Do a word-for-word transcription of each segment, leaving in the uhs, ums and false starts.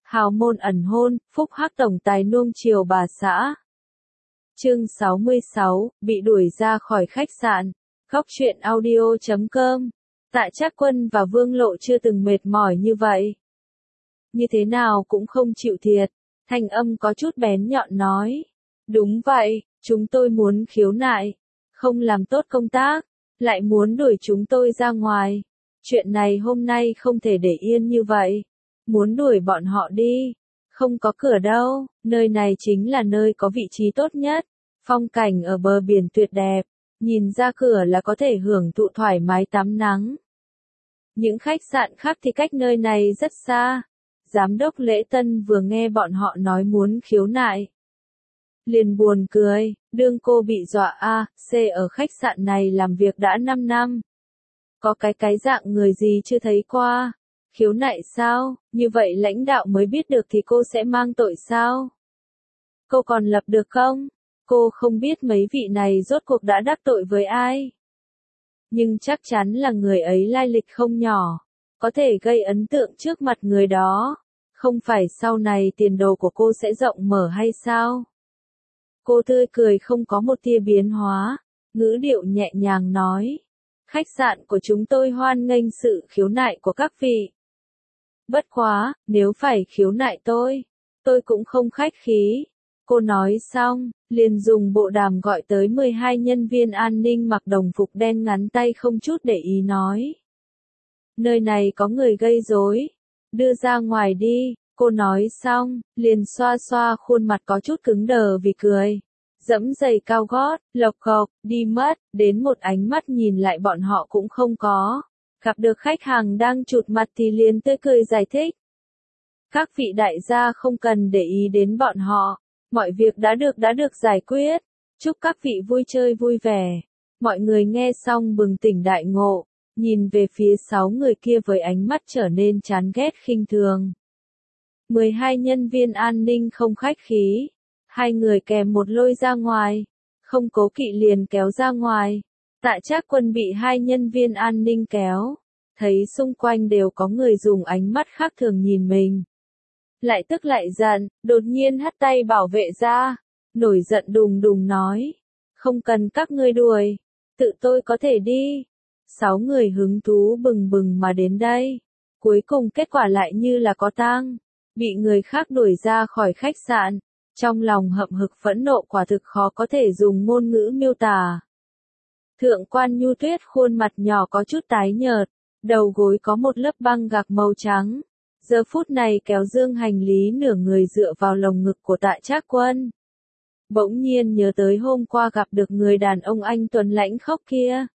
Hào môn ẩn hôn, phúc hắc tổng tài nuông chiều bà xã. Chương sáu mươi sáu, bị đuổi ra khỏi khách sạn. Góc truyện audio chấm com. Tạ Trác Quân và Vương Lộ chưa từng mệt mỏi như vậy. Như thế nào cũng không chịu thiệt, thanh âm có chút bén nhọn nói. Đúng vậy, chúng tôi muốn khiếu nại, không làm tốt công tác, lại muốn đuổi chúng tôi ra ngoài. Chuyện này hôm nay không thể để yên như vậy. Muốn đuổi bọn họ đi, không có cửa đâu, nơi này chính là nơi có vị trí tốt nhất, phong cảnh ở bờ biển tuyệt đẹp, nhìn ra cửa là có thể hưởng thụ thoải mái tắm nắng. Những khách sạn khác thì cách nơi này rất xa. Giám đốc Lễ Tân vừa nghe bọn họ nói muốn khiếu nại, liền buồn cười, đương cô bị dọa A, C ở khách sạn này làm việc đã năm năm. Có cái cái dạng người gì chưa thấy qua. Khiếu nại sao, như vậy lãnh đạo mới biết được thì cô sẽ mang tội sao? Cô còn lập được không? Cô không biết mấy vị này rốt cuộc đã đắc tội với ai. Nhưng chắc chắn là người ấy lai lịch không nhỏ, có thể gây ấn tượng trước mặt người đó. Không phải sau này tiền đồ của cô sẽ rộng mở hay sao? Cô tươi cười không có một tia biến hóa, ngữ điệu nhẹ nhàng nói. Khách sạn của chúng tôi hoan nghênh sự khiếu nại của các vị. Bất quá, nếu phải khiếu nại tôi, tôi cũng không khách khí. Cô nói xong, liền dùng bộ đàm gọi tới mười hai nhân viên an ninh mặc đồng phục đen ngắn tay không chút để ý nói. Nơi này có người gây rối, đưa ra ngoài đi. Cô nói xong, liền xoa xoa khuôn mặt có chút cứng đờ vì cười. Dẫm giày cao gót, lộc cộc, đi mất, đến một ánh mắt nhìn lại bọn họ cũng không có. Gặp được khách hàng đang chụt mặt thì liền tươi cười giải thích. Các vị đại gia không cần để ý đến bọn họ, mọi việc đã được đã được giải quyết, chúc các vị vui chơi vui vẻ. Mọi người nghe xong bừng tỉnh đại ngộ, nhìn về phía sáu người kia với ánh mắt trở nên chán ghét khinh thường. mười hai nhân viên an ninh không khách khí, hai người kèm một lôi ra ngoài, không cố kỵ liền kéo ra ngoài. Tạ Trác Quân bị hai nhân viên an ninh kéo, thấy xung quanh đều có người dùng ánh mắt khác thường nhìn mình. Lại tức lại giận, đột nhiên hất tay bảo vệ ra, nổi giận đùng đùng nói, không cần các ngươi đuổi, tự tôi có thể đi. Sáu người hứng thú bừng bừng mà đến đây, cuối cùng kết quả lại như là có tang, bị người khác đuổi ra khỏi khách sạn, trong lòng hậm hực phẫn nộ quả thực khó có thể dùng ngôn ngữ miêu tả. Thượng quan Nhu Tuyết khuôn mặt nhỏ có chút tái nhợt, đầu gối có một lớp băng gạc màu trắng. Giờ phút này kéo dương hành lý nửa người dựa vào lồng ngực của Tạ Trác Quân. Bỗng nhiên nhớ tới hôm qua gặp được người đàn ông anh tuấn lãnh khốc kia.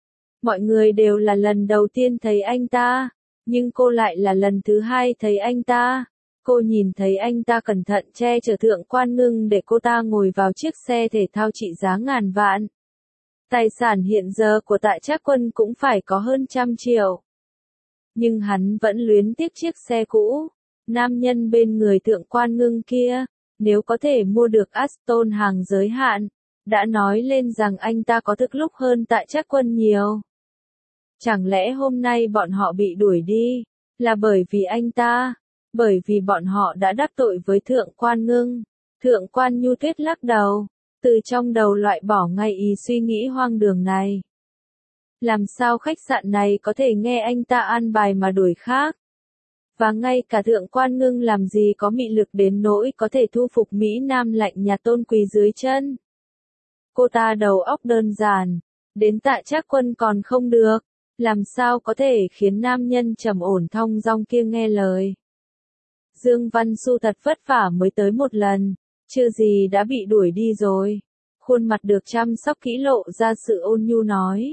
Mọi người đều là lần đầu tiên thấy anh ta, nhưng cô lại là lần thứ hai thấy anh ta. Cô nhìn thấy anh ta cẩn thận che chở Thượng quan Ngưng để cô ta ngồi vào chiếc xe thể thao trị giá ngàn vạn. Tài sản hiện giờ của Tạ Trác Quân cũng phải có hơn trăm triệu. Nhưng hắn vẫn luyến tiếc chiếc xe cũ. Nam nhân bên người Thượng quan Ngưng kia, nếu có thể mua được Aston hàng giới hạn, đã nói lên rằng anh ta có thực lúc hơn Tạ Trác Quân nhiều. Chẳng lẽ hôm nay bọn họ bị đuổi đi, là bởi vì anh ta, bởi vì bọn họ đã đắc tội với Thượng quan Ngưng. Thượng quan Nhu Tuyết lắc đầu, từ trong đầu loại bỏ ngay ý suy nghĩ hoang đường này. Làm sao khách sạn này có thể nghe anh ta an bài mà đuổi khác? Và ngay cả Thượng quan Ngưng làm gì có mị lực đến nỗi có thể thu phục Mỹ Nam lạnh nhà Tôn Quý dưới chân. Cô ta đầu óc đơn giản, đến Tạ Trác Quân còn không được, làm sao có thể khiến nam nhân trầm ổn thong dong kia nghe lời. Dương Văn Xu thật vất vả mới tới một lần, chưa gì đã bị đuổi đi rồi. Khuôn mặt được chăm sóc kỹ lộ ra sự ôn nhu nói.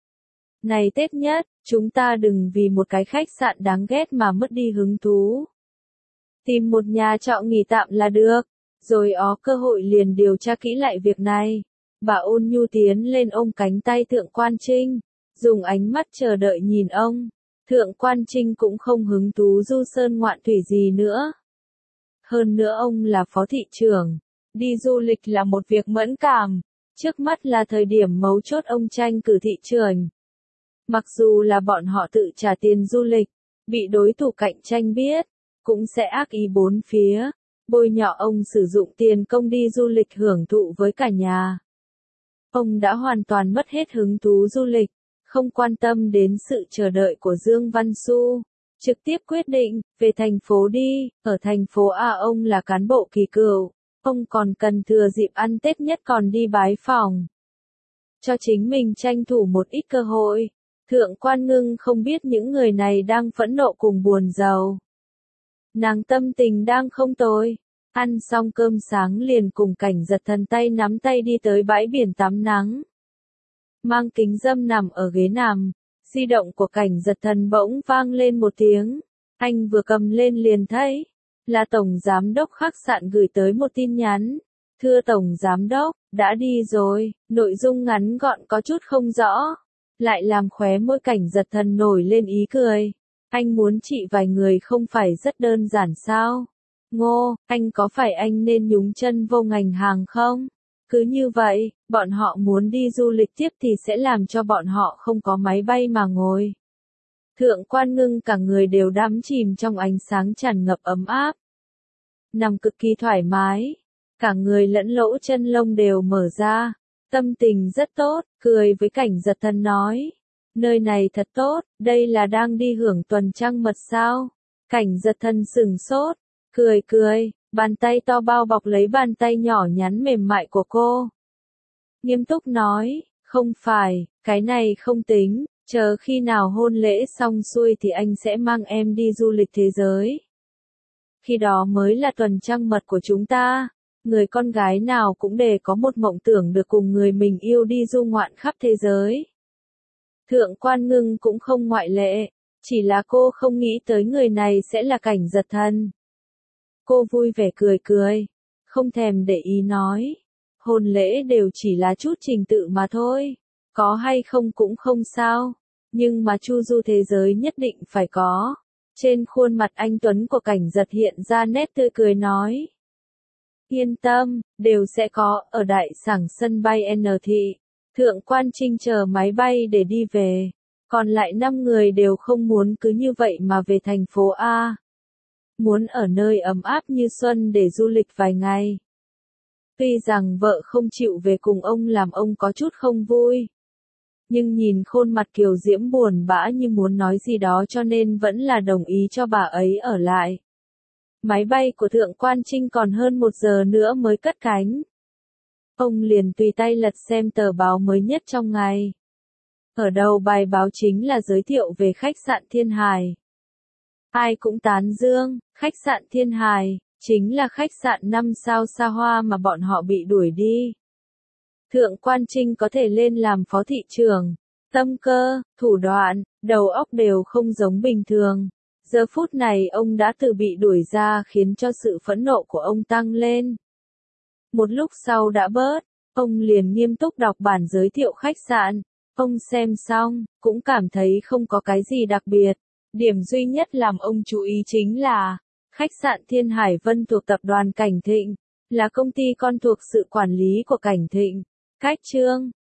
Này Tết Nhất, chúng ta đừng vì một cái khách sạn đáng ghét mà mất đi hứng thú. Tìm một nhà trọ nghỉ tạm là được, rồi ó cơ hội liền điều tra kỹ lại việc này. Bà ôn nhu tiến lên ôm cánh tay Thượng quan Trinh, dùng ánh mắt chờ đợi nhìn ông. Thượng quan Trinh cũng không hứng thú du sơn ngoạn thủy gì nữa. Hơn nữa ông là phó thị trưởng, đi du lịch là một việc mẫn cảm, trước mắt là thời điểm mấu chốt ông tranh cử thị trưởng. Mặc dù là bọn họ tự trả tiền du lịch, bị đối thủ cạnh tranh biết, cũng sẽ ác ý bốn phía, bôi nhọ ông sử dụng tiền công đi du lịch hưởng thụ với cả nhà. Ông đã hoàn toàn mất hết hứng thú du lịch, không quan tâm đến sự chờ đợi của Dương Văn Xu. Trực tiếp quyết định, về thành phố đi, ở thành phố A ông là cán bộ kỳ cựu, ông còn cần thừa dịp ăn Tết nhất còn đi bái phỏng. Cho chính mình tranh thủ một ít cơ hội. Thượng Quan Ngưng không biết những người này đang phẫn nộ cùng buồn rầu. Nàng tâm tình đang không tồi. Ăn xong cơm sáng liền cùng Cảnh Giật Thần tay nắm tay đi tới bãi biển tắm nắng. Mang kính râm nằm ở ghế nằm, di động của Cảnh Giật Thần bỗng vang lên một tiếng. Anh vừa cầm lên liền thấy, là Tổng Giám đốc khách sạn gửi tới một tin nhắn. Thưa Tổng Giám đốc, đã đi rồi, nội dung ngắn gọn có chút không rõ. Lại làm khóe môi Cảnh Giật Thần nổi lên ý cười. Anh muốn trị vài người không phải rất đơn giản sao? Ngô, anh có phải anh nên nhúng chân vô ngành hàng không? Cứ như vậy, bọn họ muốn đi du lịch tiếp thì sẽ làm cho bọn họ không có máy bay mà ngồi. Thượng Quan Ngưng cả người đều đắm chìm trong ánh sáng tràn ngập ấm áp. Nằm cực kỳ thoải mái, cả người lẫn lỗ chân lông đều mở ra, tâm tình rất tốt, cười với Cảnh Giật Thần nói. Nơi này thật tốt, đây là đang đi hưởng tuần trăng mật sao? Cảnh Giật Thần sừng sốt, cười cười, bàn tay to bao bọc lấy bàn tay nhỏ nhắn mềm mại của cô. Nghiêm túc nói, không phải, cái này không tính, chờ khi nào hôn lễ xong xuôi thì anh sẽ mang em đi du lịch thế giới. Khi đó mới là tuần trăng mật của chúng ta, người con gái nào cũng đều có một mộng tưởng được cùng người mình yêu đi du ngoạn khắp thế giới. Thượng Quan Ngưng cũng không ngoại lệ, chỉ là cô không nghĩ tới người này sẽ là Cảnh Giật Thần. Cô vui vẻ cười cười, không thèm để ý nói, hôn lễ đều chỉ là chút trình tự mà thôi, có hay không cũng không sao, nhưng mà chu du thế giới nhất định phải có. Trên khuôn mặt anh tuấn của Cảnh Giật hiện ra nét tươi cười nói. Yên tâm, đều sẽ có, ở đại sảnh sân bay N Thị. Thượng Quan Trinh chờ máy bay để đi về, còn lại năm người đều không muốn cứ như vậy mà về thành phố A. Muốn ở nơi ấm áp như xuân để du lịch vài ngày. Tuy rằng vợ không chịu về cùng ông làm ông có chút không vui. Nhưng nhìn khuôn mặt Kiều Diễm buồn bã như muốn nói gì đó cho nên vẫn là đồng ý cho bà ấy ở lại. Máy bay của Thượng Quan Trinh còn hơn một giờ nữa mới cất cánh. Ông liền tùy tay lật xem tờ báo mới nhất trong ngày. Ở đầu bài báo chính là giới thiệu về khách sạn Thiên Hải. Ai cũng tán dương, khách sạn Thiên Hải, chính là khách sạn năm sao xa hoa mà bọn họ bị đuổi đi. Thượng Quan Trinh có thể lên làm phó thị trưởng, tâm cơ, thủ đoạn, đầu óc đều không giống bình thường. Giờ phút này ông đã từ bị đuổi ra khiến cho sự phẫn nộ của ông tăng lên. Một lúc sau đã bớt, ông liền nghiêm túc đọc bản giới thiệu khách sạn. Ông xem xong, cũng cảm thấy không có cái gì đặc biệt. Điểm duy nhất làm ông chú ý chính là, khách sạn Thiên Hải Vân thuộc tập đoàn Cảnh Thịnh, là công ty con thuộc sự quản lý của Cảnh Thịnh. Cách chương